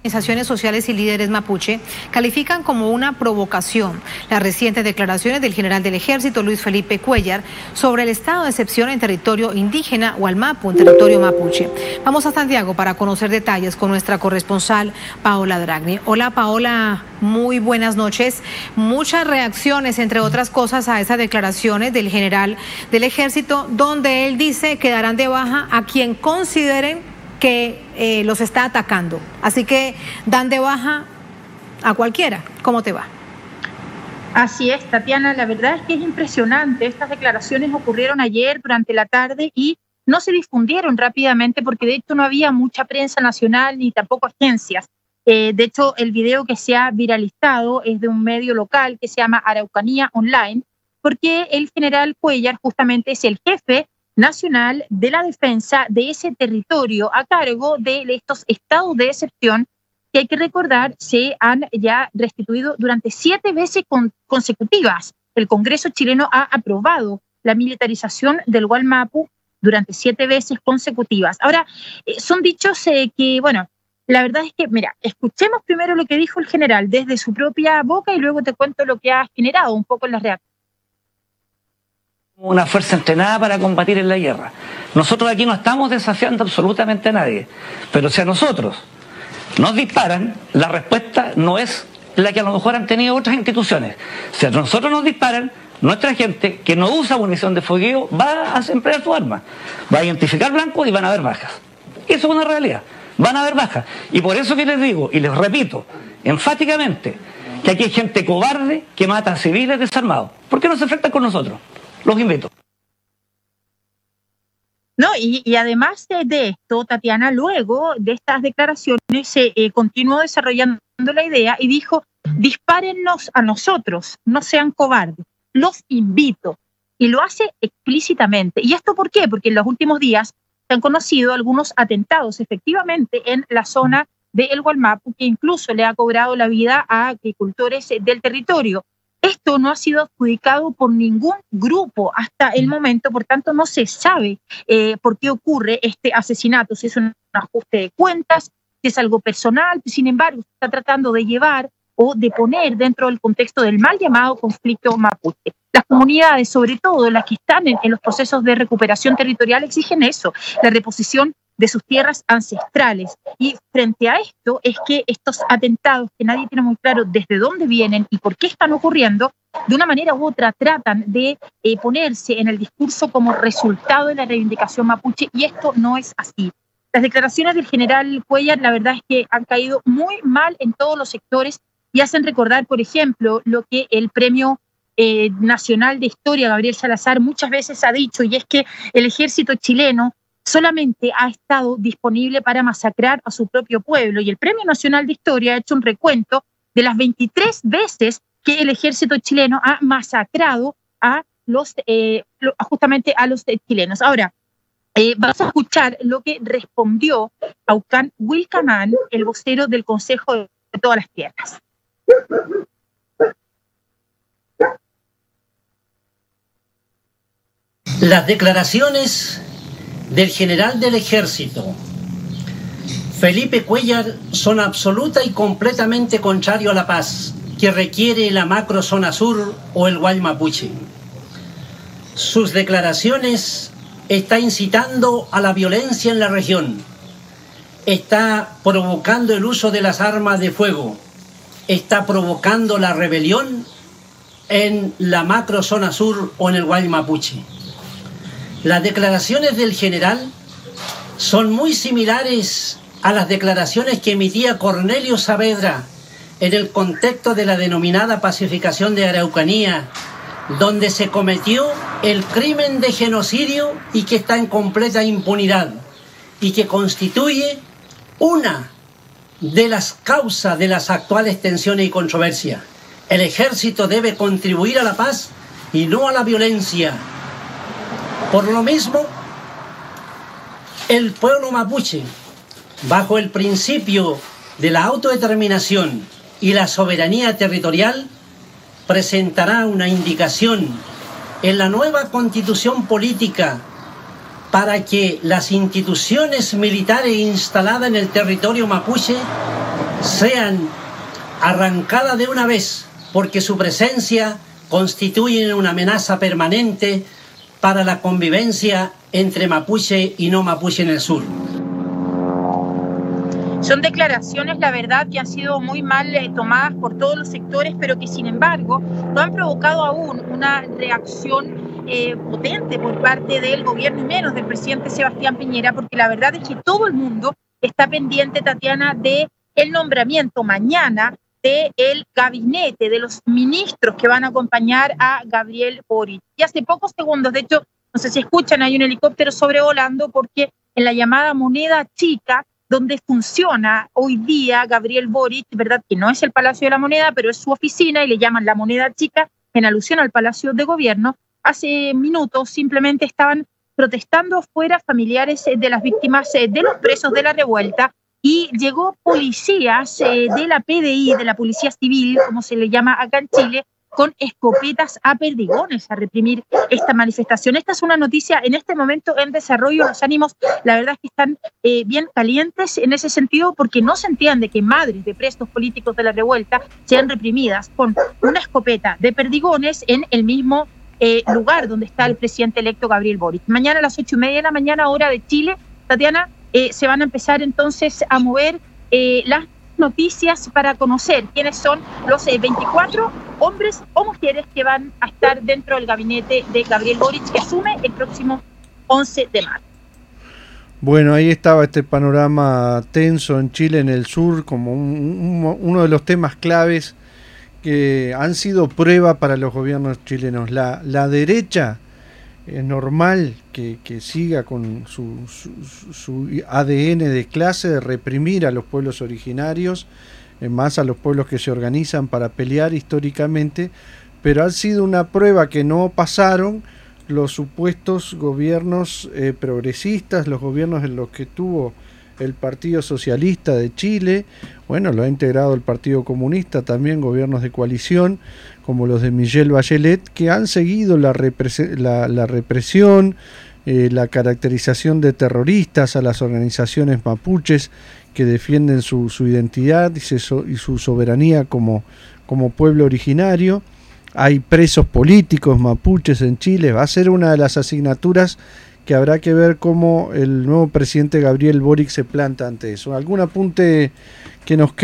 Organizaciones sociales y líderes mapuche califican como una provocación las recientes declaraciones del general del Ejército, Luis Felipe Cuéllar, sobre el estado de excepción en territorio indígena Wallmapu, en territorio mapuche. Vamos a Santiago para conocer detalles con nuestra corresponsal Paola Dragni. Hola Paola, muy buenas noches. Muchas reacciones, entre otras cosas, a esas declaraciones del general del Ejército, donde él dice que darán de baja a quien consideren que los está atacando. Así que dan de baja a cualquiera. ¿Cómo te va? Así es, Tatiana, la verdad es que es impresionante. Estas declaraciones ocurrieron ayer durante la tarde y no se difundieron rápidamente porque de hecho no había mucha prensa nacional ni tampoco agencias. De hecho, el video que se ha viralizado es de un medio local que se llama Araucanía Online, porque el general Cuéllar justamente es el jefe nacional de la defensa de ese territorio a cargo de estos estados de excepción que, hay que recordar, se han ya restituido durante 7 veces consecutivas. El Congreso chileno ha aprobado la militarización del Wallmapu durante 7 veces consecutivas. Ahora, son dichos que, bueno, la verdad es que, mira, escuchemos primero lo que dijo el general desde su propia boca y luego te cuento lo que ha generado un poco en las reacciones. Una fuerza entrenada para combatir en la guerra. Nosotros aquí no estamos desafiando absolutamente a nadie, pero si a nosotros nos disparan, la respuesta no es la que a lo mejor han tenido otras instituciones. Si a nosotros nos disparan, nuestra gente que no usa munición de fogueo va a emplear su arma, va a identificar blancos y van a haber bajas. Eso es una realidad, van a haber bajas. Y por eso que les digo, y les repito enfáticamente, que aquí hay gente cobarde que mata a civiles desarmados. ¿Por qué no se enfrentan con nosotros? Los invito. No, y además de esto, Tatiana, luego de estas declaraciones se continuó desarrollando la idea y dijo: dispárennos a nosotros, no sean cobardes, los invito. Y lo hace explícitamente. ¿Y esto por qué? Porque en los últimos días se han conocido algunos atentados efectivamente en la zona de El Wallmapu, que incluso le ha cobrado la vida a agricultores del territorio. Esto no ha sido adjudicado por ningún grupo hasta el momento, por tanto no se sabe por qué ocurre este asesinato, si es un ajuste de cuentas, si es algo personal. Sin embargo, se está tratando de llevar o de poner dentro del contexto del mal llamado conflicto mapuche. Las comunidades, sobre todo las que están en los procesos de recuperación territorial, exigen eso, la reposición de sus tierras ancestrales. Y frente a esto es que estos atentados, que nadie tiene muy claro desde dónde vienen y por qué están ocurriendo, de una manera u otra tratan de ponerse en el discurso como resultado de la reivindicación mapuche, y esto no es así. Las declaraciones del general Cuéllar, la verdad es que han caído muy mal en todos los sectores y hacen recordar, por ejemplo, lo que el Premio Nacional de Historia, Gabriel Salazar, muchas veces ha dicho, y es que el ejército chileno solamente ha estado disponible para masacrar a su propio pueblo. Y el Premio Nacional de Historia ha hecho un recuento de las 23 veces que el ejército chileno ha masacrado a justamente a los chilenos. Ahora, vamos a escuchar lo que respondió Aucán Wilcamán, el vocero del Consejo de todas las Tierras. Las declaraciones del general del Ejército, Felipe Cuéllar, son absoluta y completamente contrario a la paz que requiere la macrozona sur o el Wallmapuche. Sus declaraciones están incitando a la violencia en la región, está provocando el uso de las armas de fuego, está provocando la rebelión en la macrozona sur o en el Wallmapuche. Las declaraciones del general son muy similares a las declaraciones que emitía Cornelio Saavedra en el contexto de la denominada pacificación de Araucanía, donde se cometió el crimen de genocidio y que está en completa impunidad y que constituye una de las causas de las actuales tensiones y controversias. El ejército debe contribuir a la paz y no a la violencia. Por lo mismo, el pueblo mapuche, bajo el principio de la autodeterminación y la soberanía territorial, presentará una indicación en la nueva constitución política para que las instituciones militares instaladas en el territorio mapuche sean arrancadas de una vez, porque su presencia constituye una amenaza permanente para la convivencia entre mapuche y no mapuche en el sur. Son declaraciones, la verdad, que han sido muy mal tomadas por todos los sectores, pero que sin embargo no han provocado aún una reacción potente por parte del gobierno y menos del presidente Sebastián Piñera, porque la verdad es que todo el mundo está pendiente, Tatiana, de el nombramiento mañana del gabinete, de los ministros que van a acompañar a Gabriel Boric. Y hace pocos segundos, de hecho, no sé si escuchan, hay un helicóptero sobrevolando porque en la llamada moneda chica, donde funciona hoy día Gabriel Boric, verdad que no es el Palacio de la Moneda, pero es su oficina y le llaman la moneda chica en alusión al Palacio de Gobierno. Hace minutos simplemente estaban protestando afuera familiares de las víctimas de los presos de la revuelta y llegó policías de la PDI, de la Policía Civil, como se le llama acá en Chile, con escopetas a perdigones a reprimir esta manifestación. Esta es una noticia en este momento en desarrollo. Los ánimos, la verdad es que están bien calientes en ese sentido, porque no se entiende que madres de presos políticos de la revuelta sean reprimidas con una escopeta de perdigones en el mismo lugar donde está el presidente electo Gabriel Boric. Mañana a las 8:30 de la mañana, hora de Chile, Tatiana, se van a empezar entonces a mover las noticias para conocer quiénes son los 24 hombres o mujeres que van a estar dentro del gabinete de Gabriel Boric, que asume el próximo 11 de marzo. Bueno, ahí estaba este panorama tenso en Chile, en el sur, como uno de los temas claves que han sido prueba para los gobiernos chilenos. La derecha es normal que siga con su ADN de clase, de reprimir a los pueblos originarios, más a los pueblos que se organizan para pelear históricamente, pero ha sido una prueba que no pasaron los supuestos gobiernos progresistas, los gobiernos en los que tuvo el Partido Socialista de Chile, bueno, lo ha integrado el Partido Comunista, también gobiernos de coalición, como los de Michelle Bachelet, que han seguido la represión, la caracterización de terroristas a las organizaciones mapuches que defienden su identidad y su soberanía como pueblo originario. Hay presos políticos mapuches en Chile. Va a ser una de las asignaturas que habrá que ver cómo el nuevo presidente Gabriel Boric se planta ante eso. ¿Algún apunte que nos quede?